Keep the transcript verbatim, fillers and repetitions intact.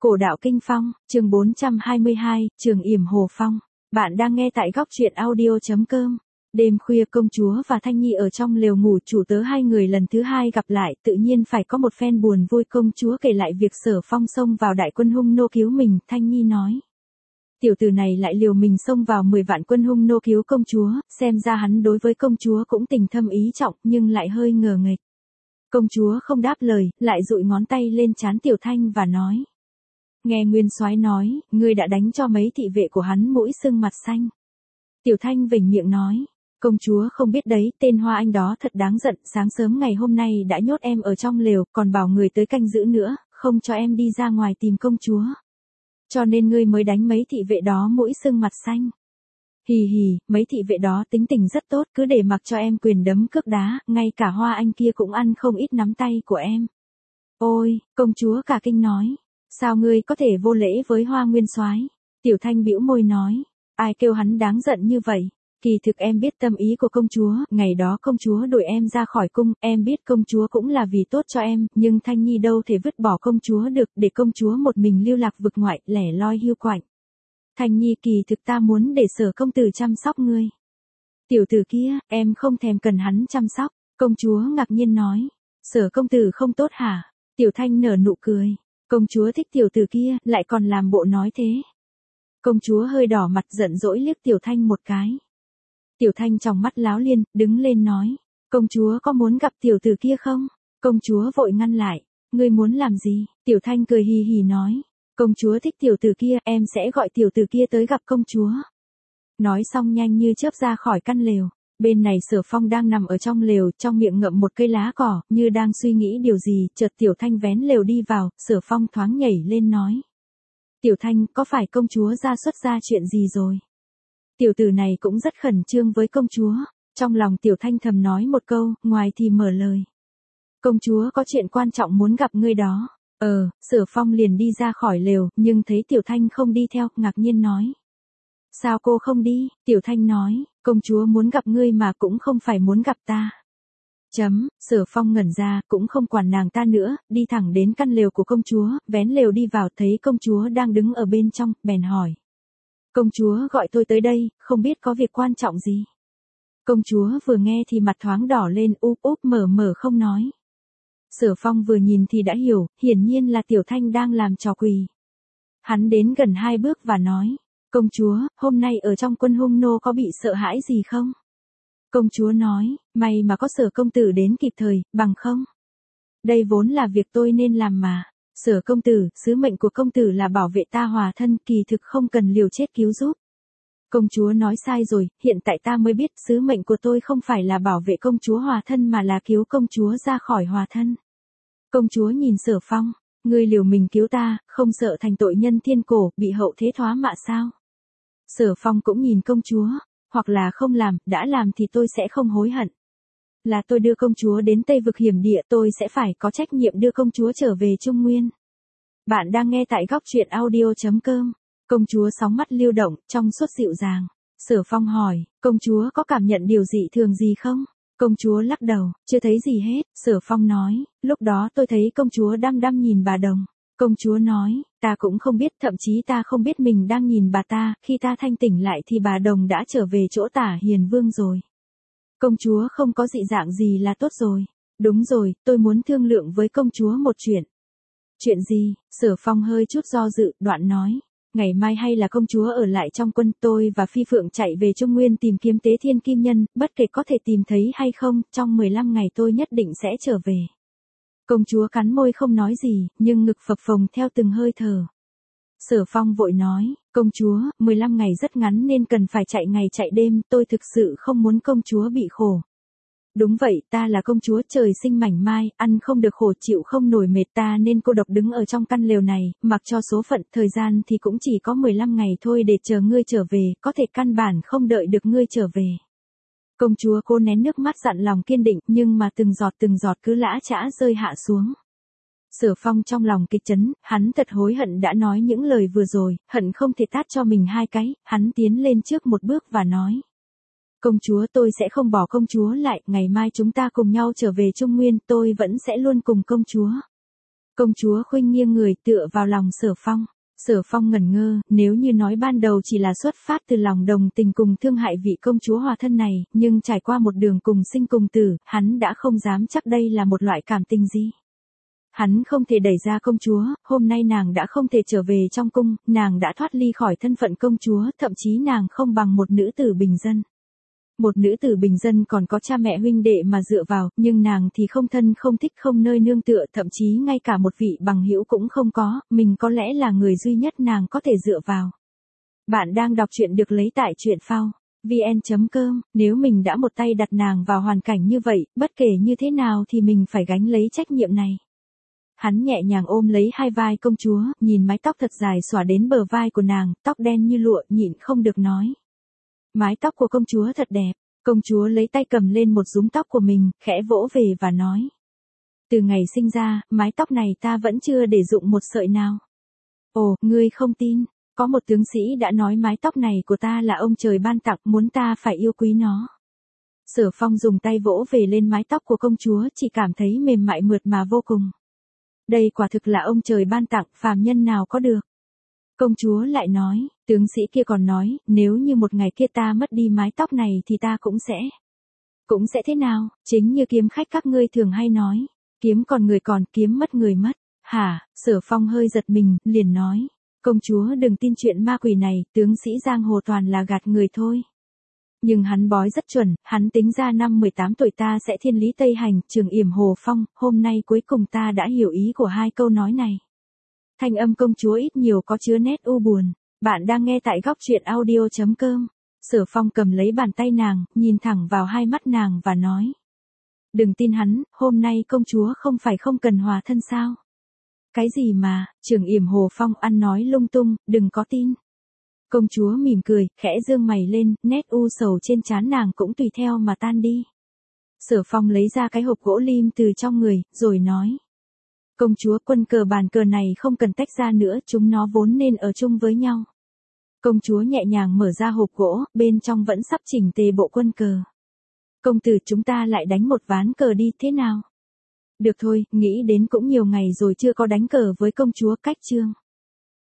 Cổ đạo kinh phong, chương bốn trăm hai mươi hai, Trường Yểm Hồ Phong. Bạn đang nghe tại góc truyện audio chấm com. Đêm khuya công chúa và Thanh Nhi ở trong lều ngủ, chủ tớ hai người lần thứ hai gặp lại, tự nhiên phải có một phen buồn vui. Công chúa kể lại việc Sở Phong xông vào đại quân Hung Nô cứu mình. Thanh Nhi nói: tiểu tử này lại liều mình xông vào mười vạn quân Hung Nô cứu công chúa, xem ra hắn đối với công chúa cũng tình thâm ý trọng, nhưng lại hơi ngờ nghệch. Công chúa không đáp lời, lại dụi ngón tay lên trán Tiểu Thanh và nói: nghe Nguyên Soái nói, ngươi đã đánh cho mấy thị vệ của hắn mũi sưng mặt xanh. Tiểu Thanh vểnh miệng nói: công chúa không biết đấy, tên Hoa Anh đó thật đáng giận, sáng sớm ngày hôm nay đã nhốt em ở trong lều, còn bảo người tới canh giữ nữa, không cho em đi ra ngoài tìm công chúa. Cho nên ngươi mới đánh mấy thị vệ đó mũi sưng mặt xanh. Hì hì, mấy thị vệ đó tính tình rất tốt, cứ để mặc cho em quyền đấm cước đá, ngay cả Hoa Anh kia cũng ăn không ít nắm tay của em. Ôi, công chúa cả kinh nói: sao ngươi có thể vô lễ với Hoa Nguyên Soái? Tiểu Thanh bĩu môi nói: ai kêu hắn đáng giận như vậy? Kỳ thực em biết tâm ý của công chúa, ngày đó công chúa đuổi em ra khỏi cung, em biết công chúa cũng là vì tốt cho em, nhưng Thanh Nhi đâu thể vứt bỏ công chúa được, để công chúa một mình lưu lạc vực ngoại, lẻ loi hiu quạnh. Thanh Nhi, kỳ thực ta muốn để Sở công tử chăm sóc ngươi. Tiểu tử kia, em không thèm cần hắn chăm sóc. Công chúa ngạc nhiên nói: Sở công tử không tốt hả? Tiểu Thanh nở nụ cười: công chúa thích tiểu tử kia, lại còn làm bộ nói thế. Công chúa hơi đỏ mặt giận dỗi liếc Tiểu Thanh một cái. Tiểu Thanh trong mắt láo liên, đứng lên nói: công chúa có muốn gặp tiểu tử kia không? Công chúa vội ngăn lại: ngươi muốn làm gì? Tiểu Thanh cười hì hì nói: công chúa thích tiểu tử kia, em sẽ gọi tiểu tử kia tới gặp công chúa. Nói xong nhanh như chớp ra khỏi căn lều. Bên này Sở Phong đang nằm ở trong lều, trong miệng ngậm một cây lá cỏ, như đang suy nghĩ điều gì, chợt Tiểu Thanh vén lều đi vào, Sở Phong thoáng nhảy lên nói: Tiểu Thanh, có phải công chúa ra xuất ra chuyện gì rồi? Tiểu tử này cũng rất khẩn trương với công chúa. Trong lòng Tiểu Thanh thầm nói một câu, ngoài thì mở lời: công chúa có chuyện quan trọng muốn gặp ngươi đó. Ờ, Sở Phong liền đi ra khỏi lều, nhưng thấy Tiểu Thanh không đi theo, ngạc nhiên nói: sao cô không đi? Tiểu Thanh nói: công chúa muốn gặp ngươi mà cũng không phải muốn gặp ta. Chấm, Sở Phong ngẩn ra, cũng không quản nàng ta nữa, đi thẳng đến căn lều của công chúa, vén lều đi vào, thấy công chúa đang đứng ở bên trong, bèn hỏi: công chúa gọi tôi tới đây, không biết có việc quan trọng gì? Công chúa vừa nghe thì mặt thoáng đỏ lên, úp úp mở mở không nói. Sở Phong vừa nhìn thì đã hiểu, hiển nhiên là Tiểu Thanh đang làm trò quỳ. Hắn đến gần hai bước và nói: công chúa, hôm nay ở trong quân Hung Nô có bị sợ hãi gì không? Công chúa nói: may mà có Sở công tử đến kịp thời, bằng không đây vốn là việc tôi nên làm mà. Sở công tử, sứ mệnh của công tử là bảo vệ ta hòa thân, kỳ thực không cần liều chết cứu giúp. Công chúa nói sai rồi, hiện tại ta mới biết sứ mệnh của tôi không phải là bảo vệ công chúa hòa thân mà là cứu công chúa ra khỏi hòa thân. Công chúa nhìn Sở Phong: ngươi liều mình cứu ta, không sợ thành tội nhân thiên cổ, bị hậu thế thoá mạ sao? Sở Phong cũng nhìn công chúa: hoặc là không làm, đã làm thì tôi sẽ không hối hận. Là tôi đưa công chúa đến Tây vực hiểm địa, tôi sẽ phải có trách nhiệm đưa công chúa trở về Trung Nguyên. Bạn đang nghe tại góc truyện audio chấm com. Công chúa sóng mắt lưu động, trong suốt dịu dàng. Sở Phong hỏi: công chúa có cảm nhận điều dị thường gì không? Công chúa lắc đầu: chưa thấy gì hết. Sở Phong nói: lúc đó tôi thấy công chúa đăm đăm nhìn bà Đồng. Công chúa nói: ta cũng không biết, thậm chí ta không biết mình đang nhìn bà ta, khi ta thanh tỉnh lại thì bà Đồng đã trở về chỗ Tả Hiền Vương rồi. Công chúa không có dị dạng gì là tốt rồi. Đúng rồi, tôi muốn thương lượng với công chúa một chuyện. Chuyện gì? Sở Phong hơi chút do dự, đoạn nói: ngày mai hay là công chúa ở lại trong quân, tôi và Phi Phượng chạy về Trung Nguyên tìm kiếm Tế Thiên Kim Nhân, bất kể có thể tìm thấy hay không, trong mười lăm ngày tôi nhất định sẽ trở về. Công chúa cắn môi không nói gì, nhưng ngực phập phồng theo từng hơi thở. Sở Phong vội nói: công chúa, mười lăm ngày rất ngắn nên cần phải chạy ngày chạy đêm, tôi thực sự không muốn công chúa bị khổ. Đúng vậy, ta là công chúa trời sinh mảnh mai, ăn không được khổ chịu không nổi mệt, ta nên cô độc đứng ở trong căn lều này, mặc cho số phận, thời gian thì cũng chỉ có mười lăm ngày thôi để chờ ngươi trở về, có thể căn bản không đợi được ngươi trở về. Công chúa cố nén nước mắt dặn lòng kiên định, nhưng mà từng giọt từng giọt cứ lã chã rơi hạ xuống. Sở Phong trong lòng kịch chấn, hắn thật hối hận đã nói những lời vừa rồi, hận không thể tát cho mình hai cái. Hắn tiến lên trước một bước và nói: công chúa, tôi sẽ không bỏ công chúa lại, ngày mai chúng ta cùng nhau trở về Trung Nguyên, tôi vẫn sẽ luôn cùng công chúa. Công chúa khuynh nghiêng người tựa vào lòng Sở Phong. Sở Phong ngẩn ngơ, nếu như nói ban đầu chỉ là xuất phát từ lòng đồng tình cùng thương hại vị công chúa hòa thân này, nhưng trải qua một đường cùng sinh cùng tử, hắn đã không dám chắc đây là một loại cảm tình gì. Hắn không thể đẩy ra công chúa, hôm nay nàng đã không thể trở về trong cung, nàng đã thoát ly khỏi thân phận công chúa, thậm chí nàng không bằng một nữ tử bình dân. Một nữ tử bình dân còn có cha mẹ huynh đệ mà dựa vào, nhưng nàng thì không thân không thích không nơi nương tựa, thậm chí ngay cả một vị bằng hữu cũng không có, mình có lẽ là người duy nhất nàng có thể dựa vào. Bạn đang đọc truyện được lấy tại truyện phao vn chấm com, nếu mình đã một tay đặt nàng vào hoàn cảnh như vậy, bất kể như thế nào thì mình phải gánh lấy trách nhiệm này. Hắn nhẹ nhàng ôm lấy hai vai công chúa, nhìn mái tóc thật dài xõa đến bờ vai của nàng, tóc đen như lụa, nhịn không được nói. Mái tóc của công chúa thật đẹp. Công chúa lấy tay cầm lên một rúm tóc của mình, khẽ vỗ về và nói. Từ ngày sinh ra, mái tóc này ta vẫn chưa để dụng một sợi nào. Ồ, ngươi không tin. Có một tướng sĩ đã nói mái tóc này của ta là ông trời ban tặng, muốn ta phải yêu quý nó. Sở Phong dùng tay vỗ về lên mái tóc của công chúa, chỉ cảm thấy mềm mại mượt mà vô cùng. Đây quả thực là ông trời ban tặng, phàm nhân nào có được. Công chúa lại nói, tướng sĩ kia còn nói, nếu như một ngày kia ta mất đi mái tóc này thì ta cũng sẽ. Cũng sẽ thế nào, chính như kiếm khách các ngươi thường hay nói, kiếm còn người còn, kiếm mất người mất. Hả, Sở Phong hơi giật mình, liền nói, công chúa đừng tin chuyện ma quỷ này, tướng sĩ giang hồ toàn là gạt người thôi. Nhưng hắn bói rất chuẩn, hắn tính ra năm mười tám tuổi ta sẽ thiên lý Tây Hành, Trường Yểm Hồ Phong, hôm nay cuối cùng ta đã hiểu ý của hai câu nói này. Thanh âm công chúa ít nhiều có chứa nét u buồn. Bạn đang nghe tại góc truyện audio chấm com. Sở Phong cầm lấy bàn tay nàng, nhìn thẳng vào hai mắt nàng và nói. Đừng tin hắn, hôm nay công chúa không phải không cần hòa thân sao? Cái gì mà, Trường Yểm Hồ Phong ăn nói lung tung, đừng có tin. Công chúa mỉm cười, khẽ dương mày lên, nét u sầu trên trán nàng cũng tùy theo mà tan đi. Sở Phong lấy ra cái hộp gỗ lim từ trong người, rồi nói. Công chúa, quân cờ bàn cờ này không cần tách ra nữa, chúng nó vốn nên ở chung với nhau. Công chúa nhẹ nhàng mở ra hộp gỗ, bên trong vẫn sắp chỉnh tề bộ quân cờ. Công tử, chúng ta lại đánh một ván cờ đi, thế nào? Được thôi, nghĩ đến cũng nhiều ngày rồi chưa có đánh cờ với công chúa. Cách chương.